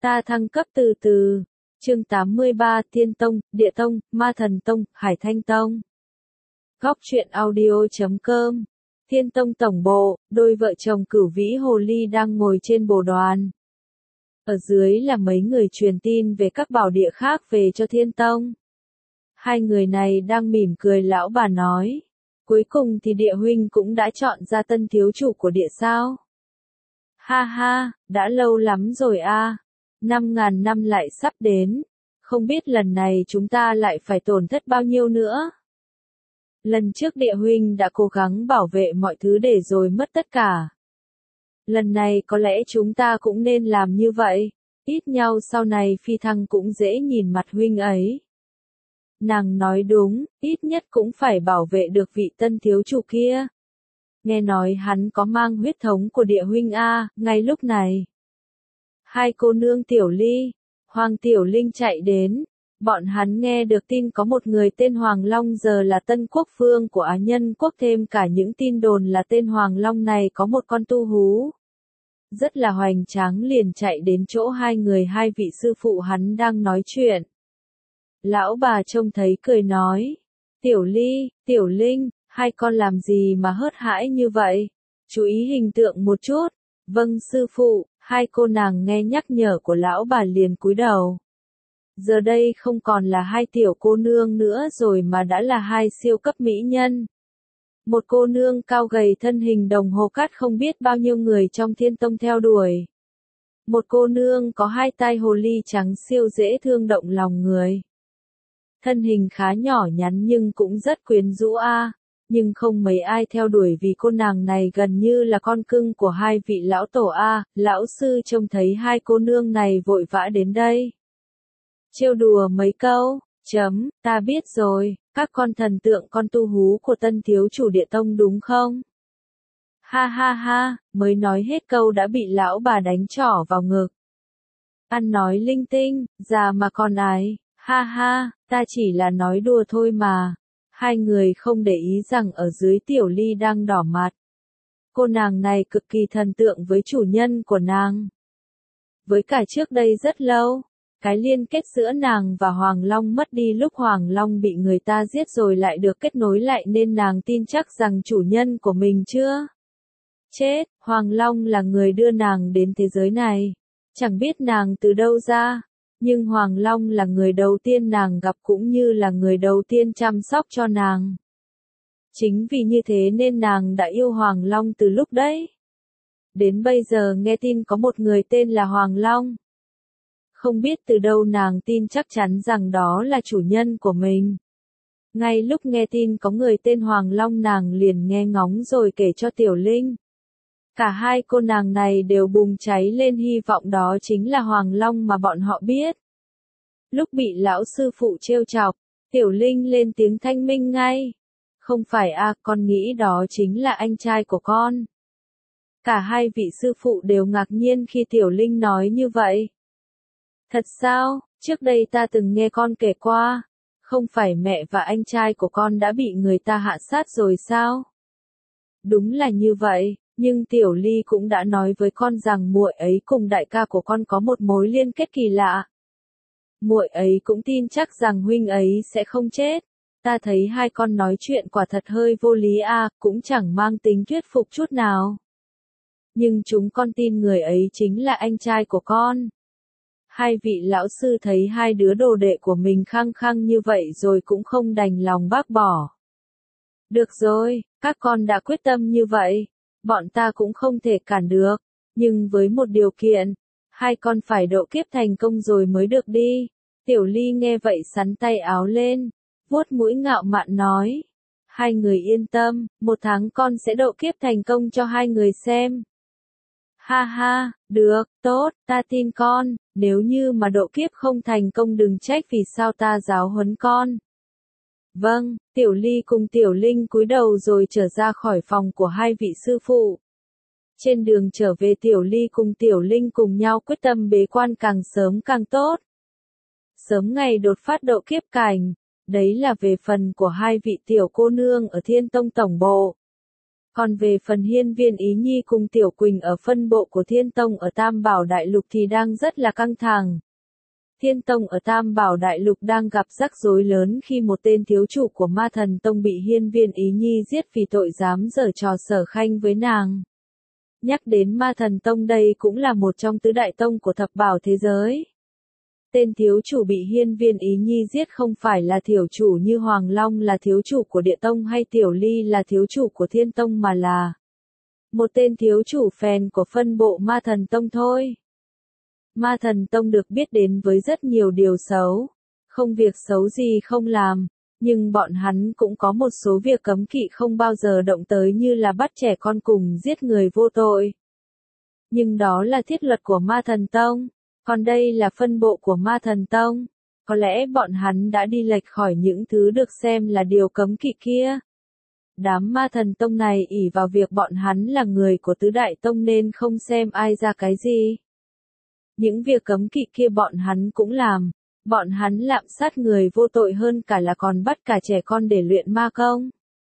Ta thăng cấp từ từ. Chương 83 Thiên Tông, Địa Tông, Ma Thần Tông, Hải Thanh Tông. Góc truyện audio.com. Thiên Tông tổng bộ, đôi vợ chồng Cửu Vĩ Hồ Ly đang ngồi trên bồ đoàn. Ở dưới là mấy người truyền tin về các bảo địa khác về cho Thiên Tông. Hai người này đang mỉm cười, lão bà nói. Cuối cùng thì địa huynh cũng đã chọn ra tân thiếu chủ của địa sao? Ha ha, đã lâu lắm rồi a. 5.000 năm lại sắp đến. Không biết lần này chúng ta lại phải tổn thất bao nhiêu nữa. Lần trước địa huynh đã cố gắng bảo vệ mọi thứ để rồi mất tất cả. Lần này có lẽ chúng ta cũng nên làm như vậy. Ít nhau sau này phi thăng cũng dễ nhìn mặt huynh ấy. Nàng nói đúng, ít nhất cũng phải bảo vệ được vị tân thiếu chủ kia. Nghe nói hắn có mang huyết thống của địa huynh a. Ngay lúc này. Hai cô nương Tiểu Ly, Hoàng Tiểu Linh chạy đến. Bọn hắn nghe được tin có một người tên Hoàng Long giờ là tân quốc vương của Á Nhân quốc, thêm cả những tin đồn là tên Hoàng Long này có một con tu hú. Rất là hoành tráng, liền chạy đến chỗ hai vị sư phụ hắn đang nói chuyện. Lão bà trông thấy cười nói, Tiểu Ly, Tiểu Linh, hai con làm gì mà hớt hãi như vậy? Chú ý hình tượng một chút. Vâng sư phụ. Hai cô nàng nghe nhắc nhở của lão bà liền cúi đầu. Giờ đây không còn là hai tiểu cô nương nữa rồi mà đã là hai siêu cấp mỹ nhân. Một cô nương cao gầy thân hình đồng hồ cát không biết bao nhiêu người trong Thiên Tông theo đuổi. Một cô nương có hai tai hồ ly trắng siêu dễ thương động lòng người. Thân hình khá nhỏ nhắn nhưng cũng rất quyến rũ a. Nhưng không mấy ai theo đuổi vì cô nàng này gần như là con cưng của hai vị lão tổ a. Lão sư trông thấy hai cô nương này vội vã đến đây. Trêu đùa mấy câu, ta biết rồi, các con thần tượng con tu hú của tân thiếu chủ Địa Tông đúng không? Ha ha ha, mới nói hết câu đã bị lão bà đánh trỏ vào ngực. Ăn nói linh tinh, già mà còn ái, ha ha, ta chỉ là nói đùa thôi mà. Hai người không để ý rằng ở dưới Tiểu Ly đang đỏ mặt. Cô nàng này cực kỳ thần tượng với chủ nhân của nàng. Với cả trước đây rất lâu, cái liên kết giữa nàng và Hoàng Long mất đi lúc Hoàng Long bị người ta giết rồi lại được kết nối lại nên nàng tin chắc rằng chủ nhân của mình chưa chết. Hoàng Long là người đưa nàng đến thế giới này. Chẳng biết nàng từ đâu ra. Nhưng Hoàng Long là người đầu tiên nàng gặp cũng như là người đầu tiên chăm sóc cho nàng. Chính vì như thế nên nàng đã yêu Hoàng Long từ lúc đấy. Đến bây giờ nghe tin có một người tên là Hoàng Long. Không biết từ đâu nàng tin chắc chắn rằng đó là chủ nhân của mình. Ngay lúc nghe tin có người tên Hoàng Long nàng liền nghe ngóng rồi kể cho Tiểu Linh. Cả hai cô nàng này đều bùng cháy lên hy vọng đó chính là Hoàng Long mà bọn họ biết. Lúc bị lão sư phụ trêu chọc, Tiểu Linh lên tiếng thanh minh ngay. Không phải a, con nghĩ đó chính là anh trai của con. Cả hai vị sư phụ đều ngạc nhiên khi Tiểu Linh nói như vậy. Thật sao, trước đây ta từng nghe con kể qua. Không phải mẹ và anh trai của con đã bị người ta hạ sát rồi sao? Đúng là như vậy. Nhưng Tiểu Ly cũng đã nói với con rằng muội ấy cùng đại ca của con có một mối liên kết kỳ lạ. Muội ấy cũng tin chắc rằng huynh ấy sẽ không chết. Ta thấy hai con nói chuyện quả thật hơi vô lý a, cũng chẳng mang tính thuyết phục chút nào. Nhưng chúng con tin người ấy chính là anh trai của con. Hai vị lão sư thấy hai đứa đồ đệ của mình khăng khăng như vậy rồi cũng không đành lòng bác bỏ. Được rồi, các con đã quyết tâm như vậy. Bọn ta cũng không thể cản được, nhưng với một điều kiện, hai con phải độ kiếp thành công rồi mới được đi. Tiểu Ly nghe vậy sắn tay áo lên, vuốt mũi ngạo mạn nói. Hai người yên tâm, 1 tháng con sẽ độ kiếp thành công cho hai người xem. Ha ha, được, tốt, ta tin con, nếu như mà độ kiếp không thành công đừng trách vì sao ta giáo huấn con. Vâng, Tiểu Ly cùng Tiểu Linh cúi đầu rồi trở ra khỏi phòng của hai vị sư phụ. Trên đường trở về Tiểu Ly cùng Tiểu Linh cùng nhau quyết tâm bế quan càng sớm càng tốt. Sớm ngày đột phát độ kiếp cảnh, đấy là về phần của hai vị tiểu cô nương ở Thiên Tông tổng bộ. Còn về phần Hiên Viên Ý Nhi cùng Tiểu Quỳnh ở phân bộ của Thiên Tông ở Tam Bảo Đại Lục thì đang rất là căng thẳng. Thiên Tông ở Tam Bảo Đại Lục đang gặp rắc rối lớn khi một tên thiếu chủ của Ma Thần Tông bị Hiên Viên Ý Nhi giết vì tội dám giở trò sở khanh với nàng. Nhắc đến Ma Thần Tông đây cũng là một trong tứ đại tông của thập bảo thế giới. Tên thiếu chủ bị Hiên Viên Ý Nhi giết không phải là thiếu chủ như Hoàng Long là thiếu chủ của Địa Tông hay Tiểu Ly là thiếu chủ của Thiên Tông mà là một tên thiếu chủ phèn của phân bộ Ma Thần Tông thôi. Ma Thần Tông được biết đến với rất nhiều điều xấu, không việc xấu gì không làm, nhưng bọn hắn cũng có một số việc cấm kỵ không bao giờ động tới như là bắt trẻ con cùng giết người vô tội. Nhưng đó là thiết luật của Ma Thần Tông, còn đây là phân bộ của Ma Thần Tông, có lẽ bọn hắn đã đi lệch khỏi những thứ được xem là điều cấm kỵ kia. Đám Ma Thần Tông này ỷ vào việc bọn hắn là người của tứ đại tông nên không xem ai ra cái gì. Những việc cấm kỵ kia bọn hắn cũng làm, bọn hắn lạm sát người vô tội hơn cả là còn bắt cả trẻ con để luyện ma công.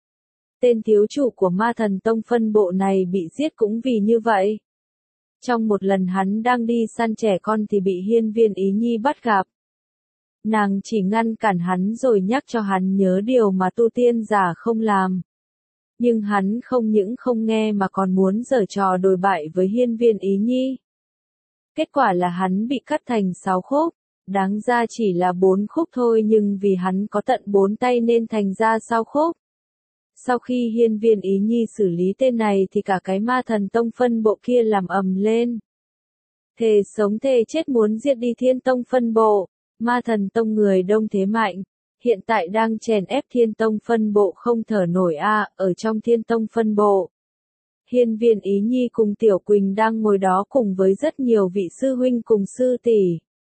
Tên thiếu chủ của Ma Thần Tông phân bộ này bị giết cũng vì như vậy. Trong một lần hắn đang đi săn trẻ con thì bị Hiên Viên Ý Nhi bắt gặp. Nàng chỉ ngăn cản hắn rồi nhắc cho hắn nhớ điều mà tu tiên giả không làm. Nhưng hắn không những không nghe mà còn muốn giở trò đồi bại với Hiên Viên Ý Nhi. Kết quả là hắn bị cắt thành 6 khúc, đáng ra chỉ là 4 khúc thôi nhưng vì hắn có tận 4 tay nên thành ra 6 khúc. Sau khi Hiên Viên Ý Nhi xử lý tên này thì cả cái Ma Thần Tông phân bộ kia làm ầm lên. Thề sống thề chết muốn diệt đi Thiên Tông phân bộ, Ma Thần Tông người đông thế mạnh, hiện tại đang chèn ép Thiên Tông phân bộ không thở nổi ở trong Thiên Tông phân bộ. Hiên Viên Ý Nhi cùng Tiểu Quỳnh đang ngồi đó cùng với rất nhiều vị sư huynh cùng sư tỷ.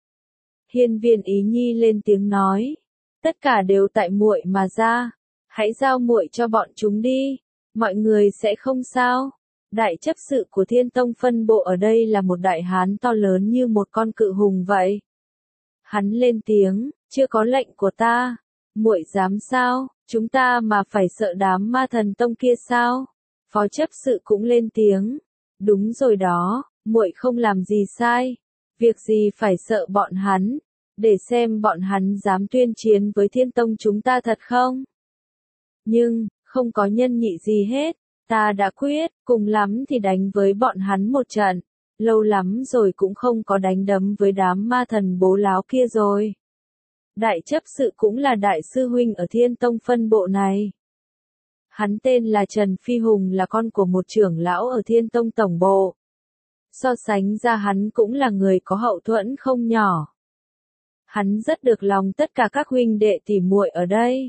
Hiên Viên Ý Nhi lên tiếng nói, tất cả đều tại muội mà ra, hãy giao muội cho bọn chúng đi, mọi người sẽ không sao. Đại chấp sự của Thiên Tông phân bộ ở đây là một đại hán to lớn như một con cự hùng vậy. Hắn lên tiếng, chưa có lệnh của ta, muội dám sao, chúng ta mà phải sợ đám Ma Thần Tông kia sao? Phó chấp sự cũng lên tiếng, đúng rồi đó, muội không làm gì sai, việc gì phải sợ bọn hắn, để xem bọn hắn dám tuyên chiến với Thiên Tông chúng ta thật không? Nhưng, không có nhân nhị gì hết, ta đã quyết, cùng lắm thì đánh với bọn hắn một trận, lâu lắm rồi cũng không có đánh đấm với đám ma thần bố láo kia rồi. Đại chấp sự cũng là đại sư huynh ở Thiên Tông phân bộ này. Hắn tên là Trần Phi Hùng là con của một trưởng lão ở Thiên Tông tổng bộ. So sánh ra hắn cũng là người có hậu thuẫn không nhỏ. Hắn rất được lòng tất cả các huynh đệ tỉ muội ở đây.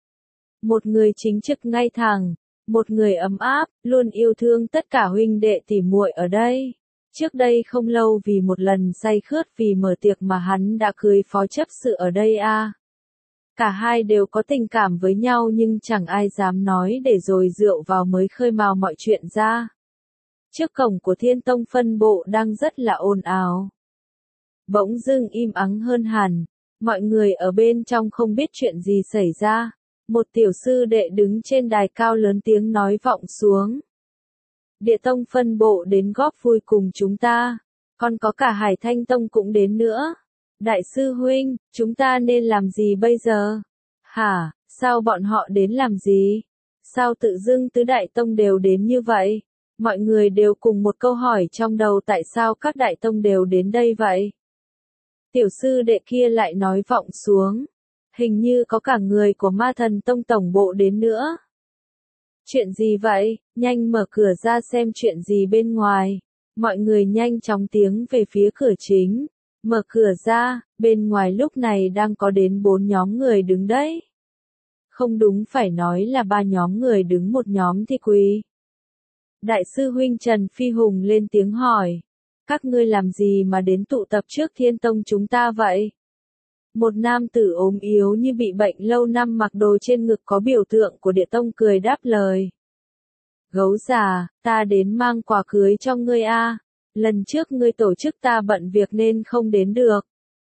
Một người chính trực ngay thẳng, một người ấm áp, luôn yêu thương tất cả huynh đệ tỉ muội ở đây. Trước đây không lâu vì một lần say khướt vì mở tiệc mà hắn đã cưới phó chấp sự ở đây Cả hai đều có tình cảm với nhau nhưng chẳng ai dám nói để rồi rượu vào mới khơi mào mọi chuyện ra. Trước cổng của Thiên Tông phân bộ đang rất là ồn ào. Bỗng dưng im ắng hơn hẳn, mọi người ở bên trong không biết chuyện gì xảy ra. Một tiểu sư đệ đứng trên đài cao lớn tiếng nói vọng xuống. Địa Tông phân bộ đến góp vui cùng chúng ta, còn có cả Hải Thanh Tông cũng đến nữa. Đại sư huynh, chúng ta nên làm gì bây giờ? Hả, sao bọn họ đến làm gì? Sao tự dưng tứ đại tông đều đến như vậy? Mọi người đều cùng một câu hỏi trong đầu tại sao các đại tông đều đến đây vậy? Tiểu sư đệ kia lại nói vọng xuống. Hình như có cả người của Ma Thần Tông tổng bộ đến nữa. Chuyện gì vậy? Nhanh mở cửa ra xem chuyện gì bên ngoài. Mọi người nhanh chóng tiến về phía cửa chính. Mở cửa ra, bên ngoài lúc này đang có đến 4 nhóm người đứng đấy. Không đúng phải nói là 3 nhóm người đứng một nhóm thì quỳ. Đại sư huynh Trần Phi Hùng lên tiếng hỏi. Các ngươi làm gì mà đến tụ tập trước Thiên Tông chúng ta vậy? Một nam tử ốm yếu như bị bệnh lâu năm mặc đồ trên ngực có biểu tượng của Địa Tông cười đáp lời. Gấu già, ta đến mang quà cưới cho ngươi lần trước ngươi tổ chức ta bận việc nên không đến được.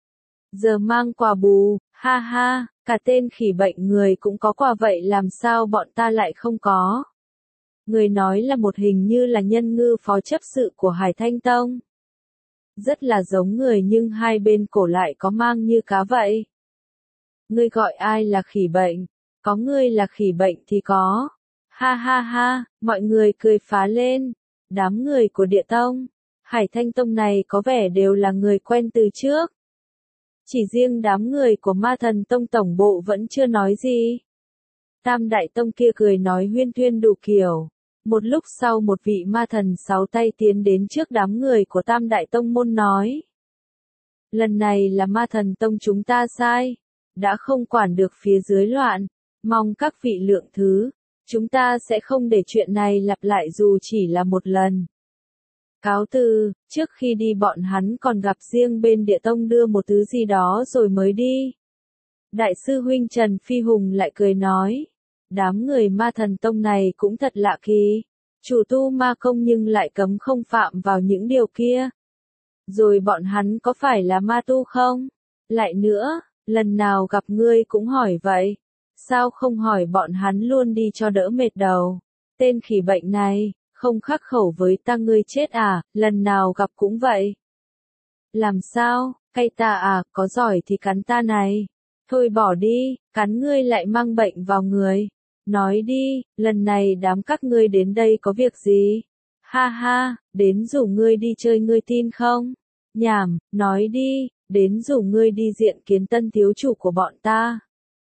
Giờ mang quà bù, ha ha, cả tên khỉ bệnh người cũng có quà vậy làm sao bọn ta lại không có. Người nói là một hình như là Nhân Ngư phó chấp sự của Hải Thanh Tông. Rất là giống người nhưng hai bên cổ lại có mang như cá vậy. Ngươi gọi ai là khỉ bệnh? Có ngươi là khỉ bệnh thì có. Ha ha ha, mọi người cười phá lên. Đám người của Địa Tông, Hải Thanh Tông này có vẻ đều là người quen từ trước. Chỉ riêng đám người của Ma Thần Tông tổng bộ vẫn chưa nói gì. Tam Đại Tông kia cười nói huyên thuyên đủ kiểu. Một lúc sau một vị ma thần sáu tay tiến đến trước đám người của Tam Đại Tông môn nói. Lần này là Ma Thần Tông chúng ta sai. Đã không quản được phía dưới loạn. Mong các vị lượng thứ. Chúng ta sẽ không để chuyện này lặp lại dù chỉ là một lần. Cáo từ, trước khi đi bọn hắn còn gặp riêng bên Địa Tông đưa một thứ gì đó rồi mới đi. Đại sư huynh Trần Phi Hùng lại cười nói. Đám người Ma Thần Tông này cũng thật lạ kỳ. Chủ tu ma công nhưng lại cấm không phạm vào những điều kia. Rồi bọn hắn có phải là ma tu không? Lại nữa, lần nào gặp ngươi cũng hỏi vậy. Sao không hỏi bọn hắn luôn đi cho đỡ mệt đầu? Tên khỉ bệnh này, không khắc khẩu với ta ngươi chết à, lần nào gặp cũng vậy. Làm sao, cay ta à, có giỏi thì cắn ta này. Thôi bỏ đi, cắn ngươi lại mang bệnh vào người. Nói đi, lần này đám các ngươi đến đây có việc gì? Ha ha, đến rủ ngươi đi chơi ngươi tin không? Nhảm, nói đi, đến rủ ngươi đi diện kiến tân thiếu chủ của bọn ta.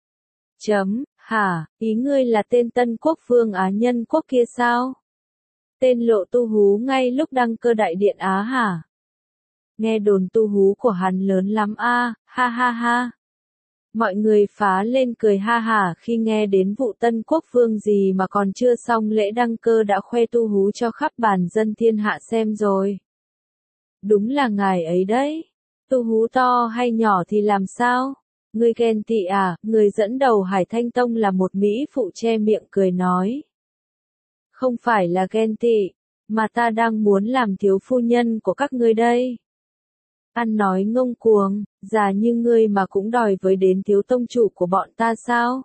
Hả, ý ngươi là tên Tân Quốc Vương Á Nhân Quốc kia sao? Tên Lộ Tu Hú ngay lúc đăng cơ đại điện Á hả? Nghe đồn tu hú của hắn lớn lắm a, ha ha ha. Mọi người phá lên cười ha hả khi nghe đến vụ Tân Quốc Vương gì mà còn chưa xong lễ đăng cơ đã khoe tu hú cho khắp bản dân thiên hạ xem rồi. Đúng là ngài ấy đấy. Tu hú to hay nhỏ thì làm sao? Ngươi ghen tị à? Người dẫn đầu Hải Thanh Tông là một mỹ phụ che miệng cười nói. Không phải là ghen tị, mà ta đang muốn làm thiếu phu nhân của các ngươi đây. Ăn nói ngông cuồng, già như ngươi mà cũng đòi với đến thiếu tông chủ của bọn ta sao?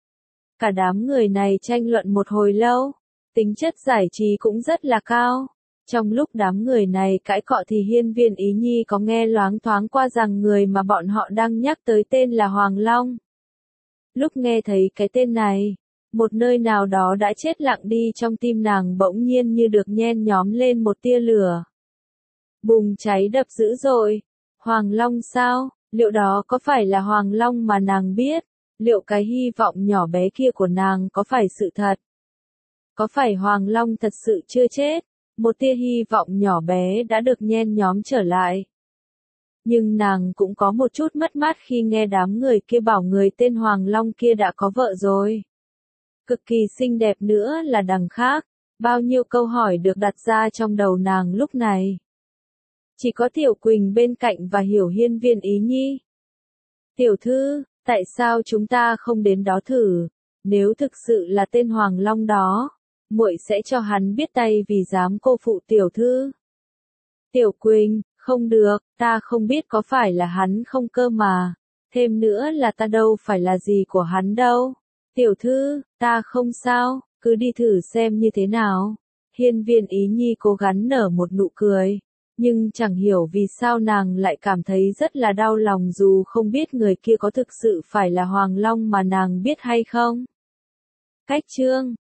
Cả đám người này tranh luận một hồi lâu, tính chất giải trí cũng rất là cao. Trong lúc đám người này cãi cọ thì Hiên Viên Ý Nhi có nghe loáng thoáng qua rằng người mà bọn họ đang nhắc tới tên là Hoàng Long. Lúc nghe thấy cái tên này, một nơi nào đó đã chết lặng đi trong tim nàng bỗng nhiên như được nhen nhóm lên một tia lửa. Bùng cháy đập dữ dội. Hoàng Long sao? Liệu đó có phải là Hoàng Long mà nàng biết? Liệu cái hy vọng nhỏ bé kia của nàng có phải sự thật? Có phải Hoàng Long thật sự chưa chết? Một tia hy vọng nhỏ bé đã được nhen nhóm trở lại. Nhưng nàng cũng có một chút mất mát khi nghe đám người kia bảo người tên Hoàng Long kia đã có vợ rồi. Cực kỳ xinh đẹp nữa là đằng khác. Bao nhiêu câu hỏi được đặt ra trong đầu nàng lúc này. Chỉ có Tiểu Quỳnh bên cạnh và hiểu Hiên Viên Ý Nhi. Tiểu thư, tại sao chúng ta không đến đó thử? Nếu thực sự là tên Hoàng Long đó, muội sẽ cho hắn biết tay vì dám cô phụ tiểu thư. Tiểu Quỳnh, không được, ta không biết có phải là hắn không cơ mà. Thêm nữa là ta đâu phải là gì của hắn đâu. Tiểu thư, ta không sao, cứ đi thử xem như thế nào. Hiên Viên Ý Nhi cố gắng nở một nụ cười. Nhưng chẳng hiểu vì sao nàng lại cảm thấy rất là đau lòng dù không biết người kia có thực sự phải là Hoàng Long mà nàng biết hay không. Cách chương